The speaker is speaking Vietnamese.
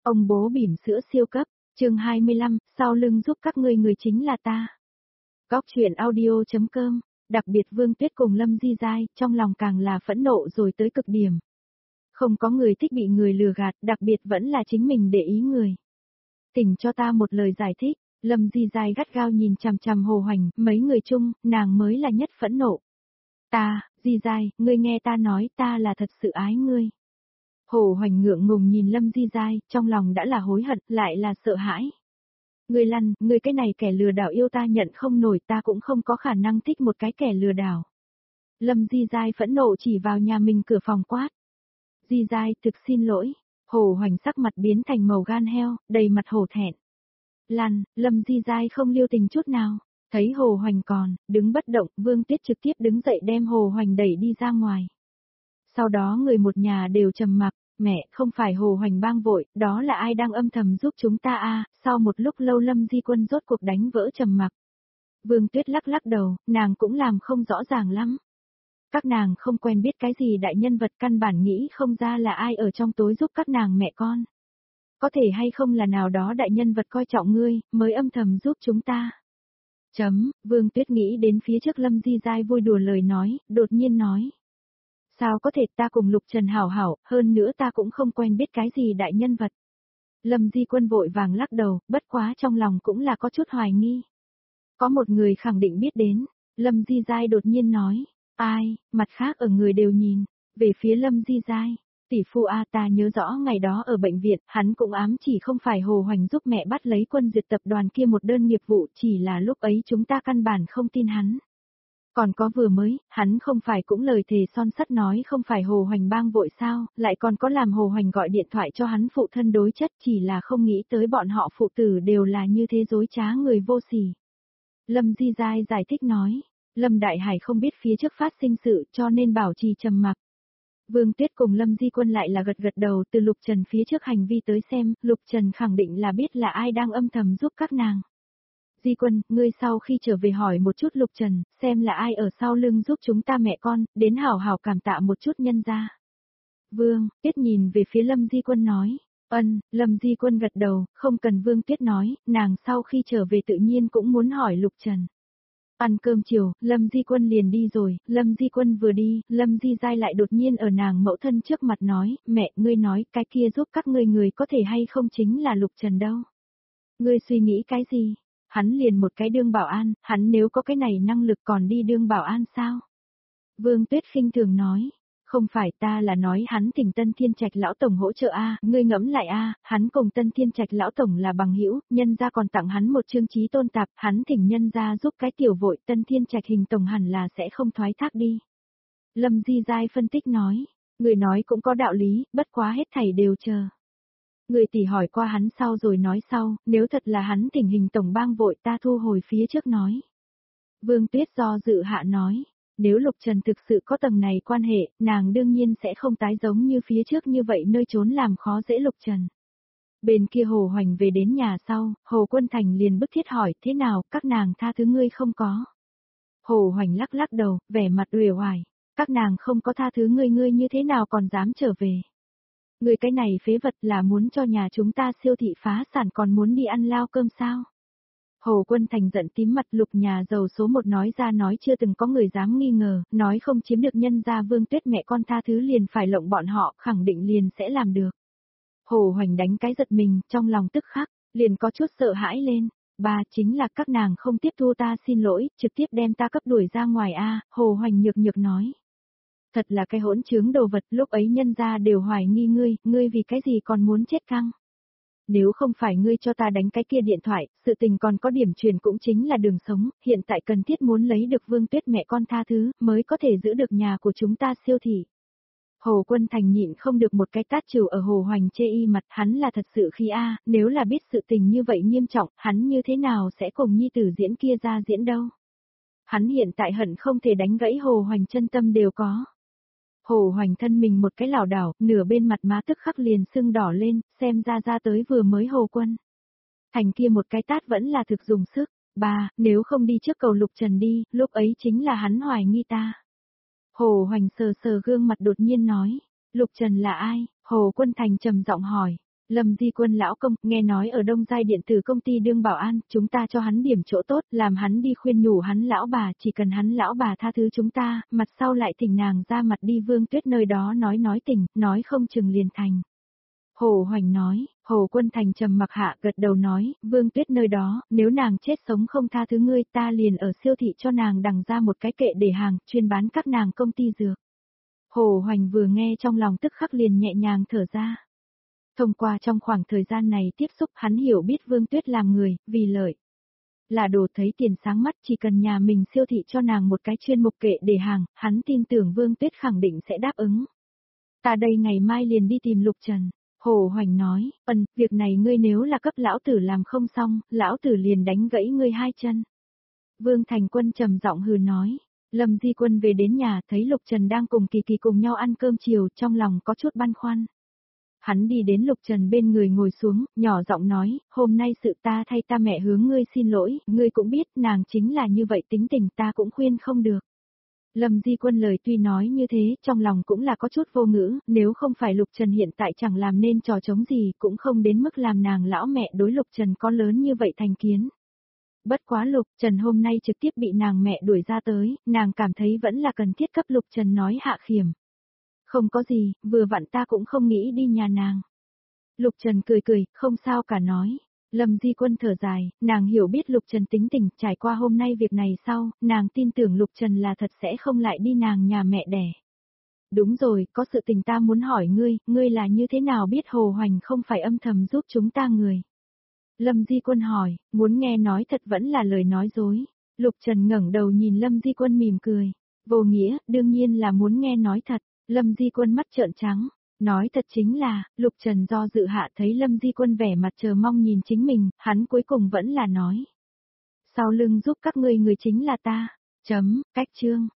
Ông bố bỉm sữa siêu cấp, chương 25, sau lưng giúp các ngươi người chính là ta. Góc truyện audio.com, đặc biệt Vương Tuyết cùng Lâm Di Giai, trong lòng càng là phẫn nộ rồi tới cực điểm. Không có người thích bị người lừa gạt, đặc biệt vẫn là chính mình để ý người. Tỉnh cho ta một lời giải thích, Lâm Di Giai gắt gao nhìn chằm chằm Hồ Hoành, mấy người chung, nàng mới là nhất phẫn nộ. Di Giai, ngươi nghe ta nói, ta là thật sự ái ngươi. Hồ Hoành ngượng ngùng nhìn Lâm Di Giai, trong lòng đã là hối hận, lại là sợ hãi. Ngươi lăn, ngươi cái này kẻ lừa đảo yêu ta nhận không nổi, ta cũng không có khả năng thích một cái kẻ lừa đảo. Lâm Di Giai phẫn nộ chỉ vào nhà mình cửa phòng quát. Di Giai, thực xin lỗi. Hồ Hoành sắc mặt biến thành màu gan heo, đầy mặt hổ thẹn. Lăn, Lâm Di Giai không lưu tình chút nào. Thấy Hồ Hoành còn, đứng bất động, Vương Tuyết trực tiếp đứng dậy đem Hồ Hoành đẩy đi ra ngoài. Sau đó người một nhà đều trầm mặc, mẹ, không phải Hồ Hoành bang vội, đó là ai đang âm thầm giúp chúng ta a? Sau một lúc lâu Lâm Di Quân rốt cuộc đánh vỡ trầm mặc. Vương Tuyết lắc lắc đầu, nàng cũng làm không rõ ràng lắm. Các nàng không quen biết cái gì đại nhân vật, căn bản nghĩ không ra là ai ở trong tối giúp các nàng mẹ con. Có thể hay không là nào đó đại nhân vật coi trọng ngươi, mới âm thầm giúp chúng ta. Vương Tuyết nghĩ đến phía trước Lâm Di Giai vui đùa lời nói, đột nhiên nói. Sao có thể, ta cùng Lục Trần hảo hảo, hơn nữa ta cũng không quen biết cái gì đại nhân vật. Lâm Di Quân vội vàng lắc đầu, bất quá trong lòng cũng là có chút hoài nghi. Có một người khẳng định biết đến, Lâm Di Giai đột nhiên nói. Ai, mặt khác ở người đều nhìn, về phía Lâm Di Giai. Tỷ phu A, ta nhớ rõ ngày đó ở bệnh viện, hắn cũng ám chỉ không phải Hồ Hoành giúp mẹ bắt lấy Quân Duyệt tập đoàn kia một đơn nghiệp vụ, chỉ là lúc ấy chúng ta căn bản không tin hắn. Còn có vừa mới, hắn không phải cũng lời thề son sắt nói không phải Hồ Hoành bang vội sao, lại còn có làm Hồ Hoành gọi điện thoại cho hắn phụ thân đối chất, chỉ là không nghĩ tới bọn họ phụ tử đều là như thế dối trá người vô sỉ. Lâm Di Giai giải thích nói, Lâm Đại Hải không biết phía trước phát sinh sự cho nên bảo trì trầm mặc. Vương Tuyết cùng Lâm Di Quân lại là gật gật đầu, từ Lục Trần phía trước hành vi tới xem, Lục Trần khẳng định là biết là ai đang âm thầm giúp các nàng. Di Quân, ngươi sau khi trở về hỏi một chút Lục Trần, xem là ai ở sau lưng giúp chúng ta mẹ con, đến hảo hảo cảm tạ một chút nhân ra. Vương Tuyết nhìn về phía Lâm Di Quân nói. Lâm Di Quân gật đầu, không cần Vương Tuyết nói, nàng sau khi trở về tự nhiên cũng muốn hỏi Lục Trần. Ăn cơm chiều, Lâm Di Quân liền đi rồi, Lâm Di Quân vừa đi, Lâm Di Giai lại đột nhiên ở nàng mẫu thân trước mặt nói, mẹ, ngươi nói, cái kia giúp các ngươi người có thể hay không chính là Lục Trần đâu. Ngươi suy nghĩ cái gì? Hắn liền một cái đương bảo an, hắn nếu có cái này năng lực còn đi đương bảo an sao? Vương Tuyết khinh thường nói, không phải, ta là nói hắn thỉnh Tân Thiên Trạch lão tổng hỗ trợ a, ngươi ngẫm lại a, hắn cùng Tân Thiên Trạch lão tổng là bằng hữu, nhân gia còn tặng hắn một chương chí tôn tạp, hắn thỉnh nhân gia giúp cái tiểu vội, Tân Thiên Trạch hình tổng hẳn là sẽ không thoái thác đi. Lâm Di Giai phân tích nói, người nói cũng có đạo lý, bất quá hết thảy đều chờ. Người tỷ hỏi qua hắn sau rồi nói sau, nếu thật là hắn thỉnh hình tổng bang vội ta thu hồi phía trước nói. Vương Tuyết do dự hạ nói, nếu Lục Trần thực sự có tầng này quan hệ, nàng đương nhiên sẽ không tái giống như phía trước như vậy nơi trốn làm khó dễ Lục Trần. Bên kia Hồ Hoành về đến nhà sau, Hồ Quân Thành liền bức thiết hỏi, thế nào, các nàng tha thứ ngươi không có. Hồ Hoành lắc lắc đầu, vẻ mặt uể oải, các nàng không có tha thứ ngươi như thế nào còn dám trở về. Người cái này phế vật là muốn cho nhà chúng ta siêu thị phá sản còn muốn đi ăn lao cơm sao? Hồ Quân Thành giận tím mặt, Lục nhà giàu số một nói ra nói chưa từng có người dám nghi ngờ, nói không chiếm được nhân gia Vương Tuyết mẹ con tha thứ liền phải lộng bọn họ, khẳng định liền sẽ làm được. Hồ Hoành đánh cái giật mình, trong lòng tức khắc, liền có chút sợ hãi lên. Ba, chính là các nàng không tiếp thu ta xin lỗi, trực tiếp đem ta cấp đuổi ra ngoài a. Hồ Hoành nhược nhược nói. Thật là cái hỗn trướng đồ vật, lúc ấy nhân gia đều hoài nghi ngươi vì cái gì còn muốn chết căng. Nếu không phải ngươi cho ta đánh cái kia điện thoại, sự tình còn có điểm truyền cũng chính là đường sống, hiện tại cần thiết muốn lấy được Vương Tuyết mẹ con tha thứ, mới có thể giữ được nhà của chúng ta siêu thị. Hồ Quân Thành nhịn không được một cái tát trừ ở Hồ Hoành chê y mặt, hắn là thật sự khi nếu là biết sự tình như vậy nghiêm trọng, hắn như thế nào sẽ cùng nhi tử diễn kia ra diễn đâu. Hắn hiện tại hận không thể đánh gãy Hồ Hoành chân tâm đều có. Hồ Hoành thân mình một cái lảo đảo, nửa bên mặt má tức khắc liền sưng đỏ lên, xem ra tới vừa mới Hồ Quân Thành kia một cái tát vẫn là thực dùng sức. Ba, nếu không đi trước cầu Lục Trần đi, lúc ấy chính là hắn hoài nghi ta. Hồ Hoành sờ sờ gương mặt đột nhiên nói, Lục Trần là ai? Hồ Quân Thành trầm giọng hỏi, Lâm Di Quân lão công, nghe nói ở Đông Giai điện tử công ty đương bảo an, chúng ta cho hắn điểm chỗ tốt, làm hắn đi khuyên nhủ hắn lão bà, chỉ cần hắn lão bà tha thứ chúng ta, mặt sau lại thỉnh nàng ra mặt đi Vương Tuyết nơi đó nói tình, nói không chừng liền thành. Hồ Hoành nói, Hồ Quân Thành trầm mặc hạ gật đầu nói, Vương Tuyết nơi đó, nếu nàng chết sống không tha thứ ngươi ta liền ở siêu thị cho nàng đằng ra một cái kệ để hàng, chuyên bán các nàng công ty dược. Hồ Hoành vừa nghe trong lòng tức khắc liền nhẹ nhàng thở ra. Thông qua trong khoảng thời gian này tiếp xúc hắn hiểu biết Vương Tuyết làm người, vì lợi. Là đồ thấy tiền sáng mắt chỉ cần nhà mình siêu thị cho nàng một cái chuyên mục kệ để hàng, hắn tin tưởng Vương Tuyết khẳng định sẽ đáp ứng. Ta đây ngày mai liền đi tìm Lục Trần. Hồ Hoành nói, việc này ngươi nếu là cấp lão tử làm không xong, lão tử liền đánh gãy ngươi hai chân. Vương Thành Quân trầm giọng hừ nói, Lâm Di Quân về đến nhà thấy Lục Trần đang cùng Kỳ Kỳ cùng nhau ăn cơm chiều trong lòng có chút băn khoăn. Hắn đi đến Lục Trần bên người ngồi xuống, nhỏ giọng nói, hôm nay sự ta thay ta mẹ hướng ngươi xin lỗi, ngươi cũng biết nàng chính là như vậy tính tình ta cũng khuyên không được. Lâm Di Quân lời tuy nói như thế, trong lòng cũng là có chút vô ngữ, nếu không phải Lục Trần hiện tại chẳng làm nên trò chống gì, cũng không đến mức làm nàng lão mẹ đối Lục Trần có lớn như vậy thành kiến. Bất quá Lục Trần hôm nay trực tiếp bị nàng mẹ đuổi ra tới, nàng cảm thấy vẫn là cần thiết cấp Lục Trần nói hạ khiểm. Không có gì, vừa vặn ta cũng không nghĩ đi nhà nàng. Lục Trần cười, không sao cả nói. Lâm Di Quân thở dài, nàng hiểu biết Lục Trần tính tình, trải qua hôm nay việc này sau, nàng tin tưởng Lục Trần là thật sẽ không lại đi nàng nhà mẹ đẻ. Đúng rồi, có sự tình ta muốn hỏi ngươi là như thế nào biết Hồ Hoành không phải âm thầm giúp chúng ta người? Lâm Di Quân hỏi, muốn nghe nói thật vẫn là lời nói dối. Lục Trần ngẩng đầu nhìn Lâm Di Quân mỉm cười. Vô nghĩa, đương nhiên là muốn nghe nói thật. Lâm Di Quân mắt trợn trắng. Nói thật chính là, Lục Trần do dự hạ thấy Lâm Di Quân vẻ mặt chờ mong nhìn chính mình, hắn cuối cùng vẫn là nói. Sau lưng giúp các ngươi người chính là ta. Cách chương.